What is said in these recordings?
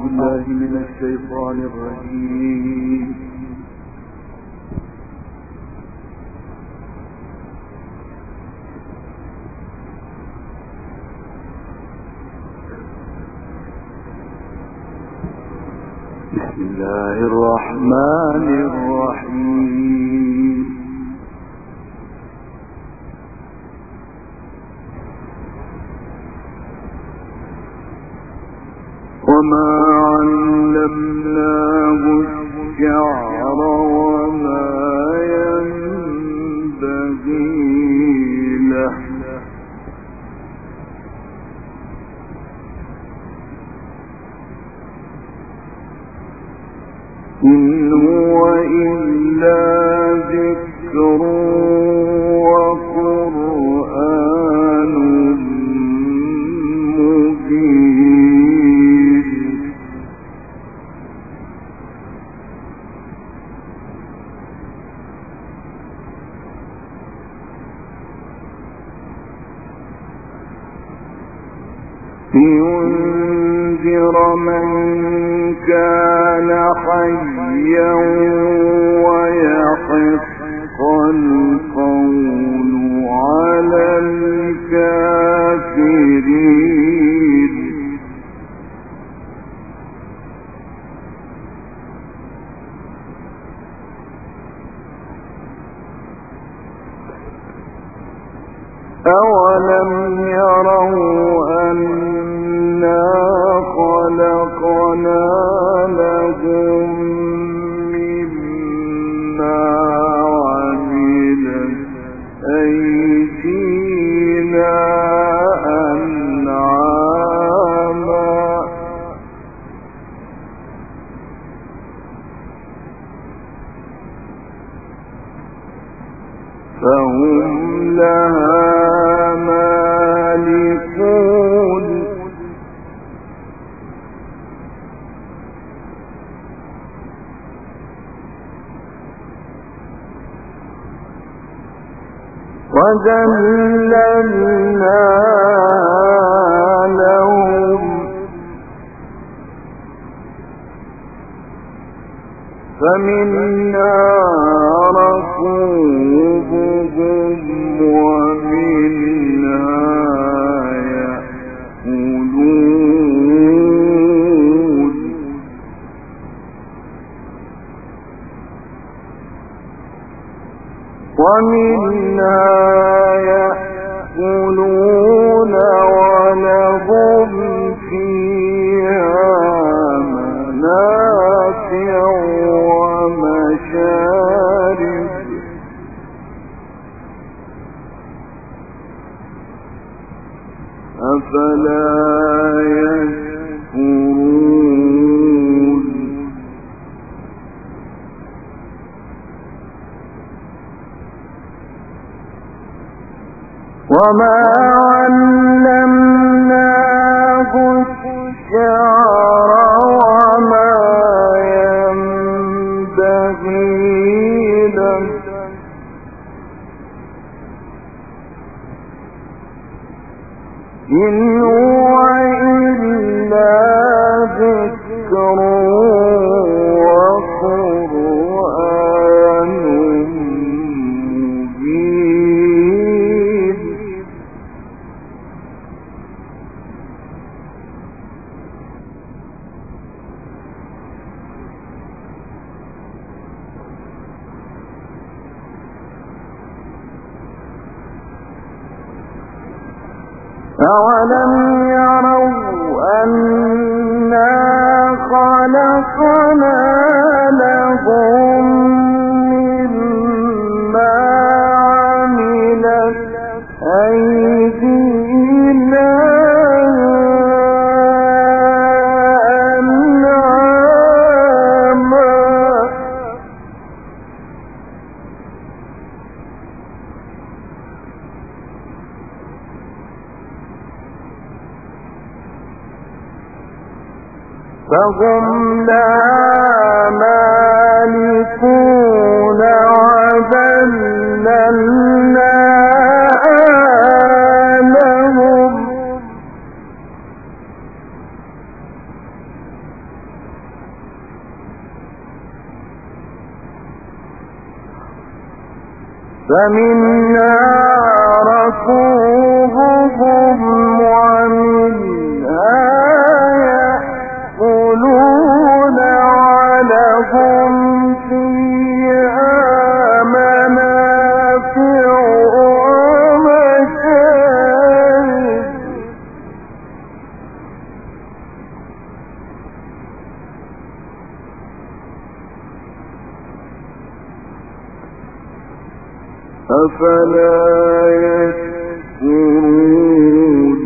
بالله من الشيطان الرجيم. بسم الله الرحمن الرحيم. وما علمناه الشعر وما ينبغي له إن هو إلا ذكر وقرآن مبين. لينذر من كان حيا ويحق القول على الكافرين. أولم يروا أنا خلقنا لهم مما عملت أيدينا أنعاما فهم لها مالكون. وذللنا لهم فمنها ركوبهم ومنها يأكلون. ومنها يأكلون ولهم فيها منافع ومشارب أفلا يشكرون. وما علمناه الشعر وما ينبغي له إن هو إلا ذكر وقرآن مبين. أولم يروا أنا خلقنا لهم مما عملت أيدينا أنعاما فهم لها مالكون. وذللنا لهم فمنها ركوبهم ومنها يأكلون ولهم فيها منافع ومشارب أفلا يشكرون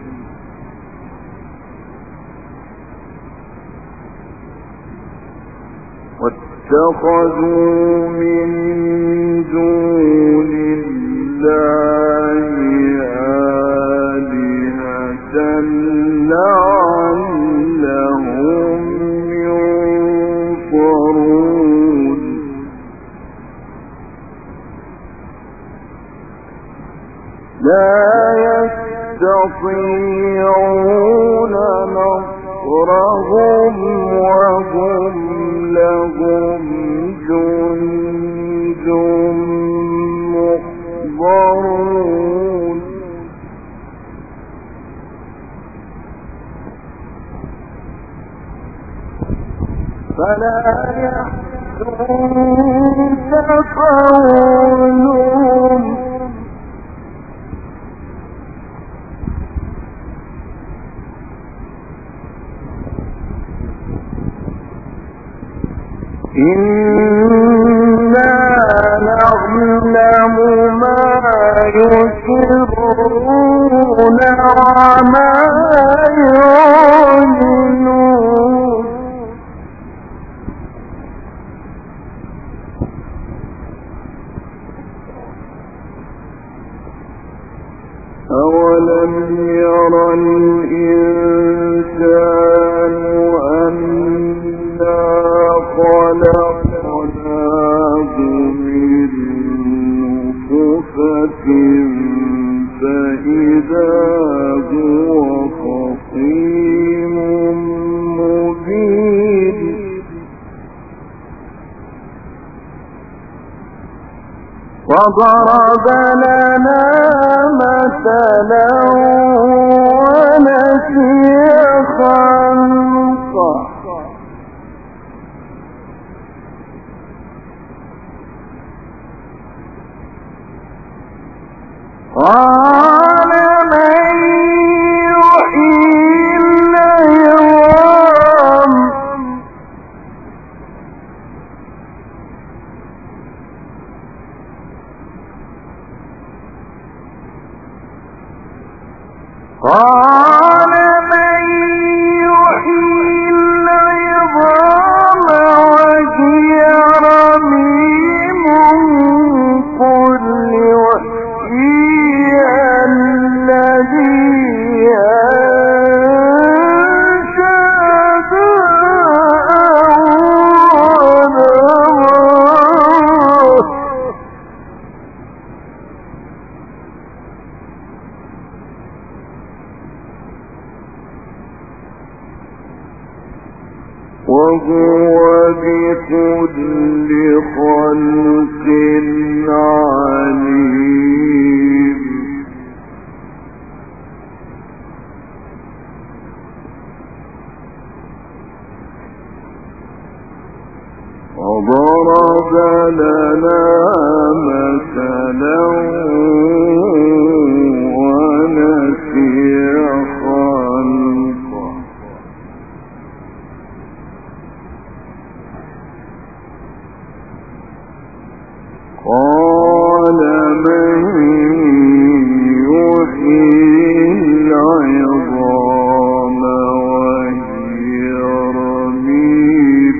واتخذوا من دون الله آلهة لعلهم ينصرون لا يستطيعون نصرهم وهم لهم جند محضرون فلا يحزنك قولهم إنا نعلم ما يسرون وما يعلنون أولم ير الإنسان أنا خلقناه من نطفة فإذا هو خصيم مبين وضرب لنا مثلا ونسي خلقه قال من يحيي العظام وهي رميم قل يحييها الذي وهو بكل خلق عليم وضرب لنا مثلا ونسي خلقه قال من يحيي العظام وهي رميم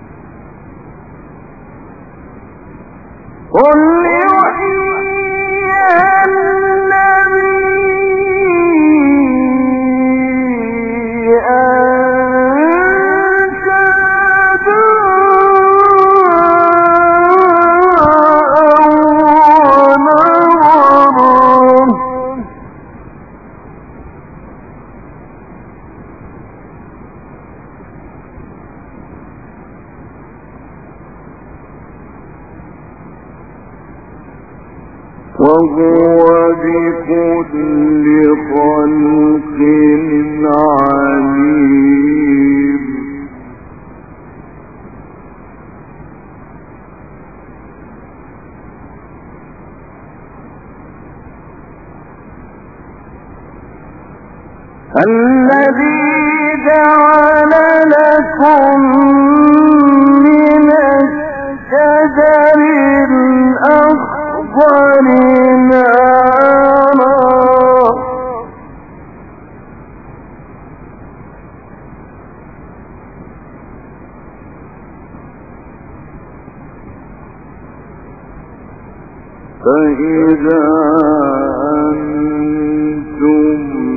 قل يحييها وهو بكل خلق عليم. الذي جعل لكم من الشجر الأخضر نارا فإذا أنتم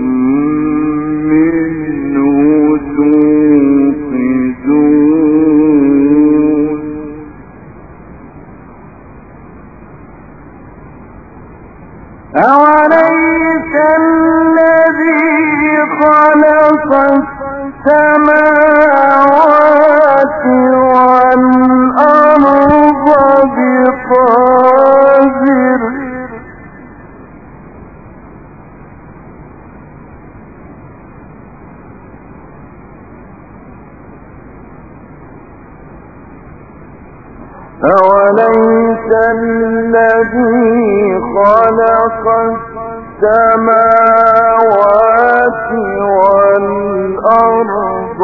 أوليس الذي خلق السماوات والأرض بقادر أوليس الذي خلق السماوات والأرض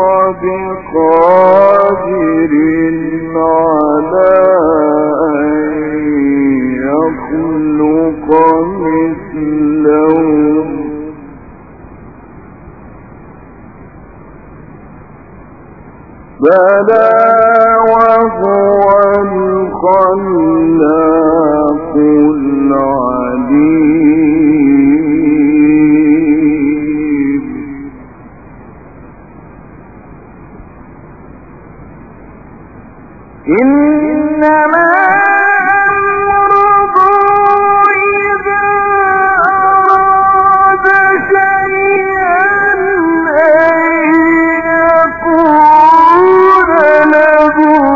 بقادر على أن يخلق مثلهم بلى وهو الخلاق العليم. إنما أمره إذا أراد شيئا أن يقول له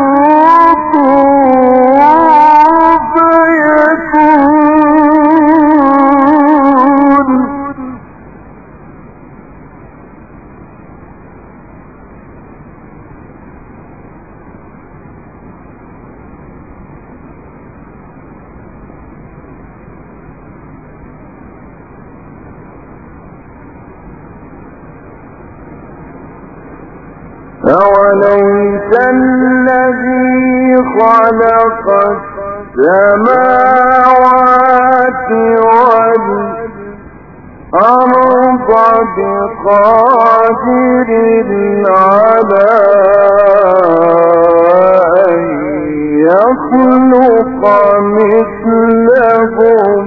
أوليس الذي خلق السماوات والأرض بقادر على أن يخلق مثلهم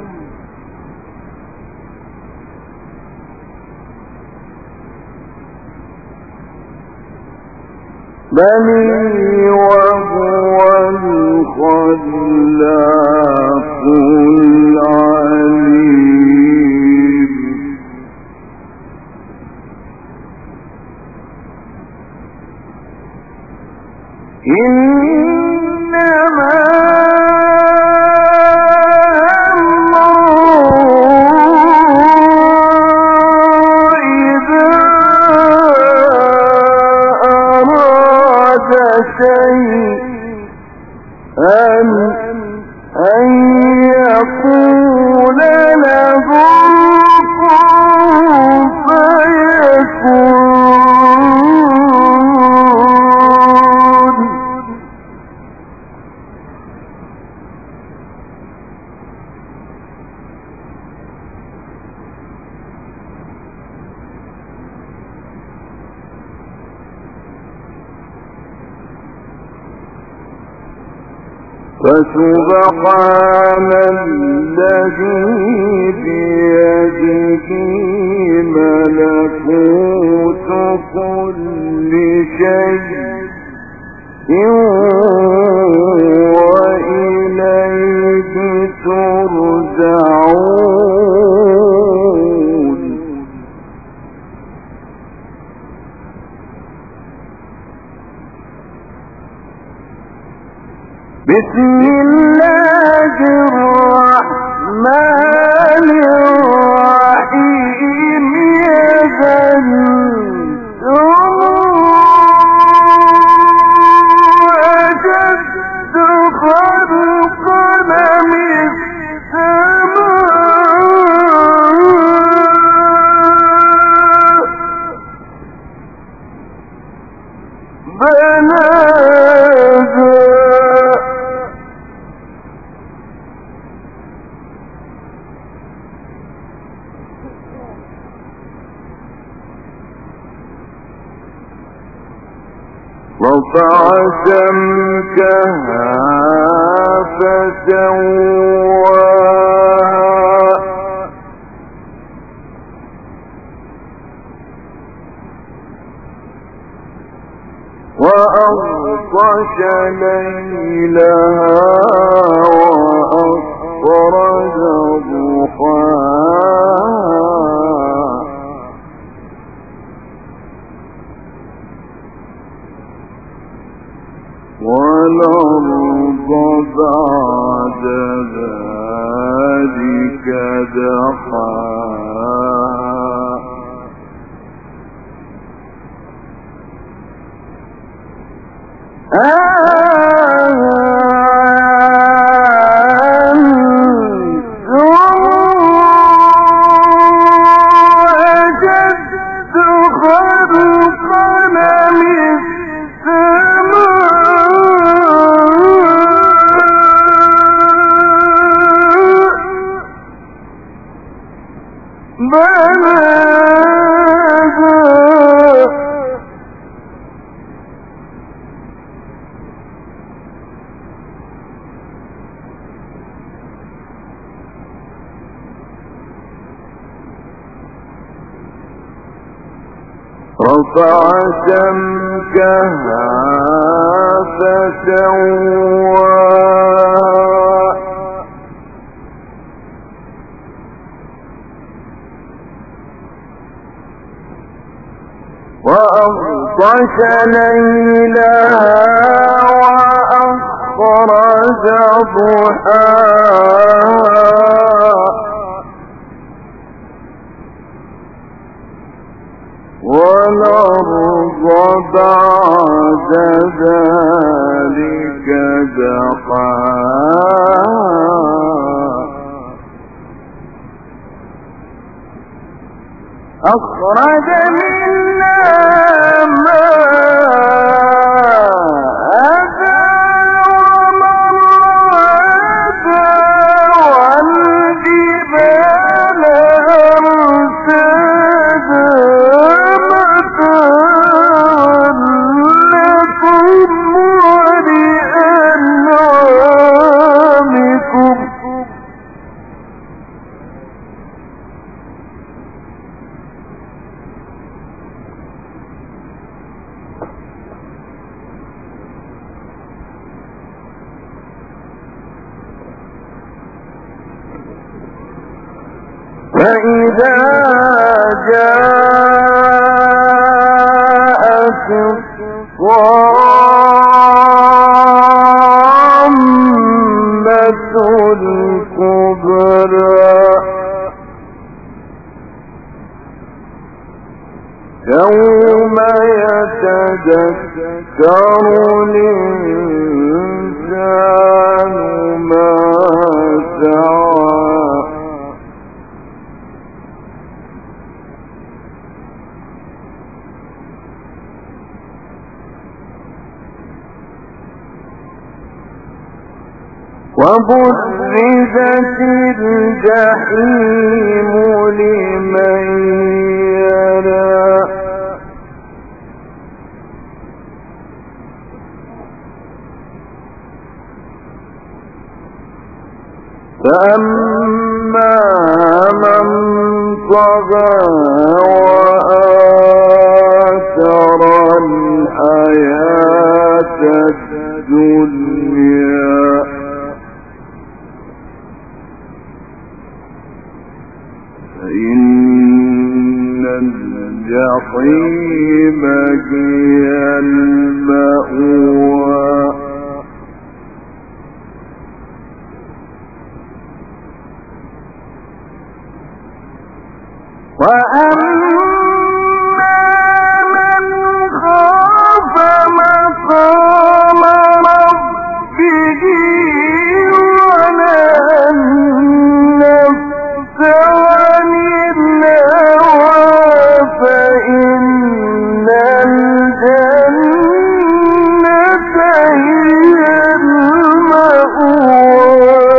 بل وهو الخلاق العليم. إنما أن يقول له كن فيكون. فسبحان الذي بيده ملكوت كل شيء وإليه ترجعون. بسم الله الرحمن رفع سمكها فسواها وأغطش ليلها وأخرج ضحاها والأرض بعد ذلك دحاها رفع سمكها فسواها وأغطش ليلها وأخرج ضحاها والأرض بعد ذلك دحاها أخرج منها ماءها ومرعاها والجبال فإذا جاءت الطامة الكبرى يوم يتذكر الإنسان ما سعى وبرزت الجحيم لمن يرى فأما من طغى وآثر الحياة الدنيا فإن الجحيم هي المأوى وأما من خاف مقام ربه ونهى النفس عن الهوى فإن الجنة هي المأوى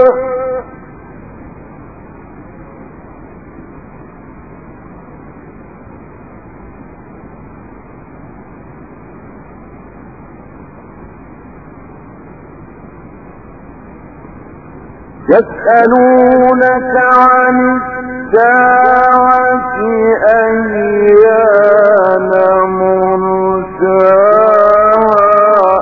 يسألونك عن الساعة أيان مرساها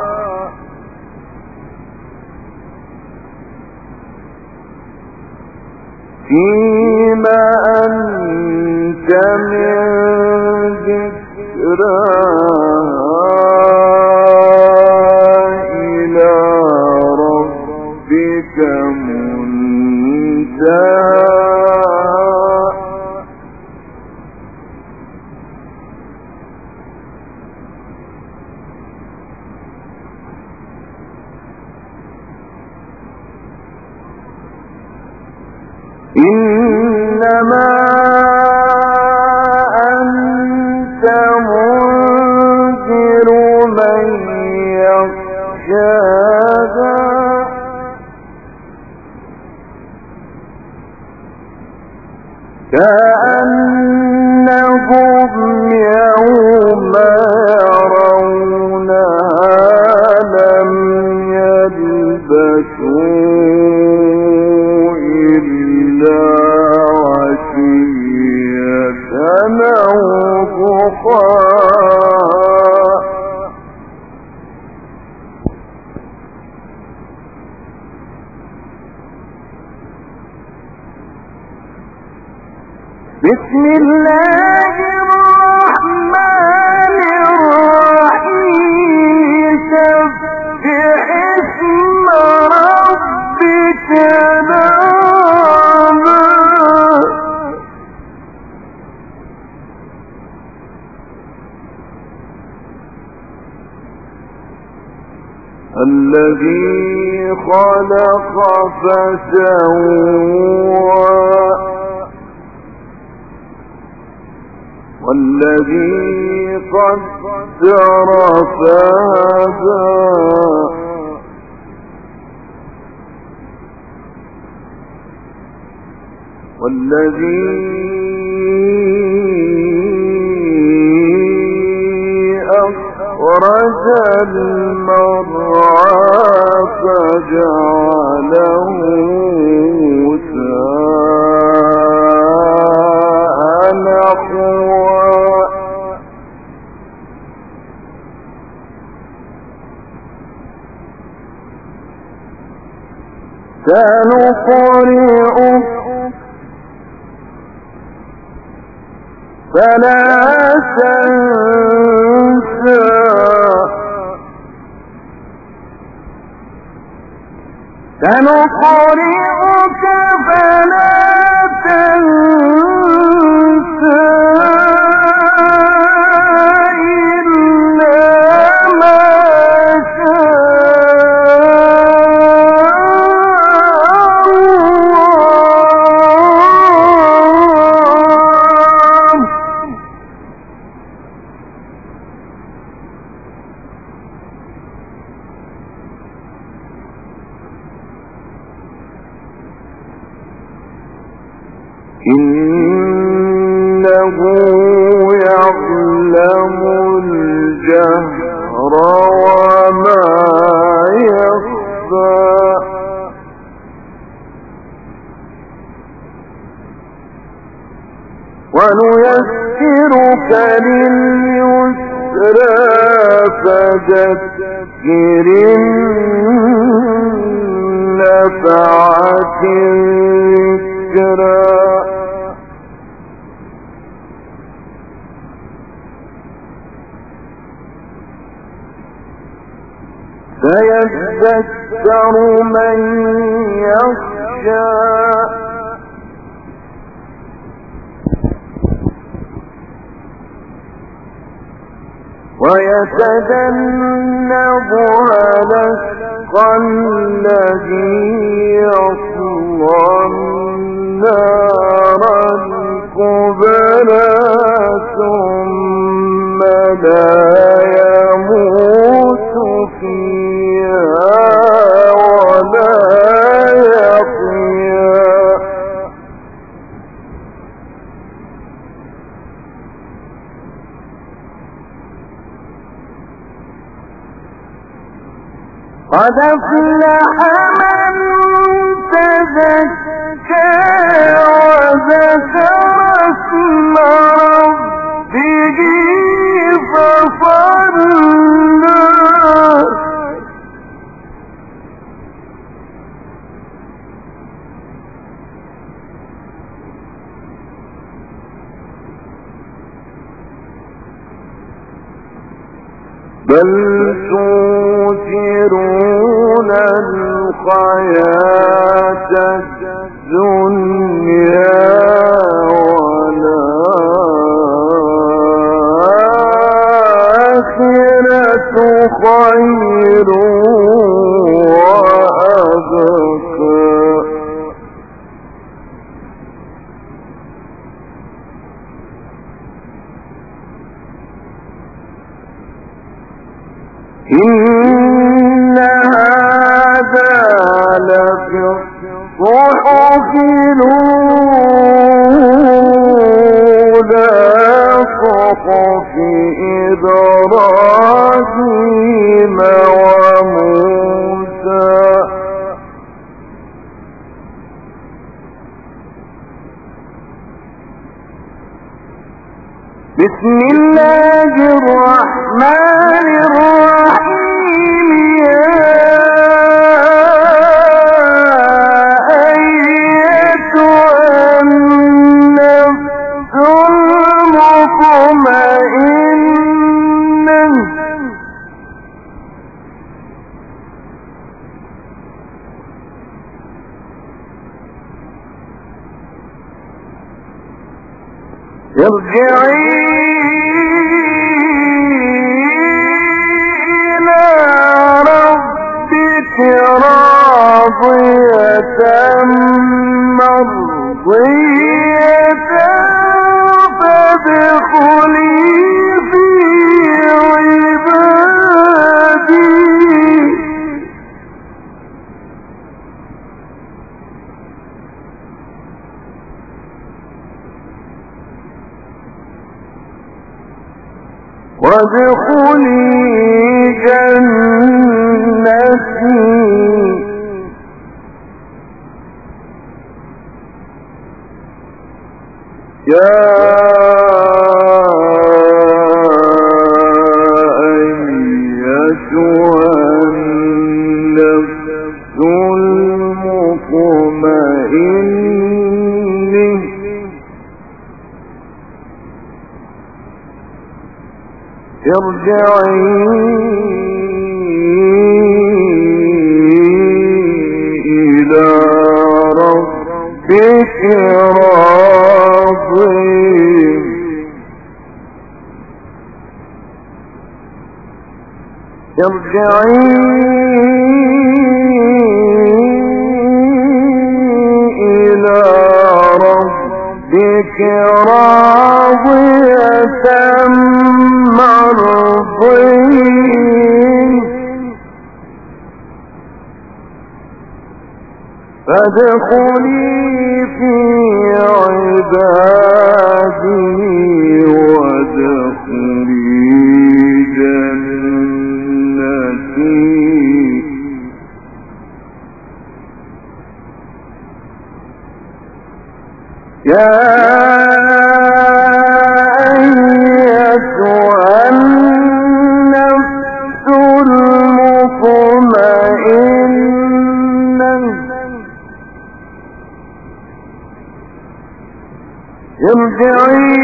فيما أنت من ذكراها إلى ربك منتهاها إنما أنت منذر من يخشاها كأنهم يوم يرونها لم يلبثوا بسم الله الرحمن الرحيم سبح اسم ربك الأعلى الذي خلق فسوى والذي قدر فهدى والذي أخرج المرعى فجعله ساء نحوا سنقرئك فلا تنسى سنقرئك فلا تنسى إلا ما إنه يعلم الجهر وما يخفى ونيسرك لليسرى فذكر النفعة الذكرى سيذكر من يخشى ويتجنبها الأشقى الذي يصلى النار الكبرى ثم لا يموت فيها ولا يحيا قد أفلح من تزكى وذكر اسم ربه فصلى بل تؤثرون الحياة الدنيا والآخرة خير وأبقى إن هذا لفي الصحف الأولى صحف إبراهيم وموسى بسم الله الرحمن الرحيم يا أيتها النفس المطمئنة ارجعي إلى ربك راضية مرضية فادخلي في عبادي وادخلي جنتي يا أيتها النفس المطمئنة ارجعي إلى ربك راضية ارجعي إلى ربك راضية مرضية فادخلي في عبادي وادخلي جنتي يا أيتها النفس المطمئنة ارجعي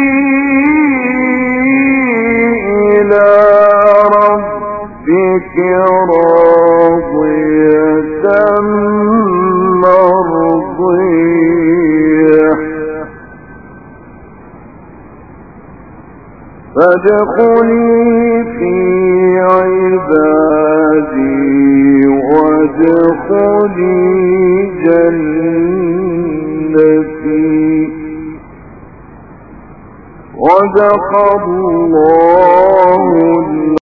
إلى ربك راضية مرضية فادخلي في عبادي وادخلي جنتي صدق الله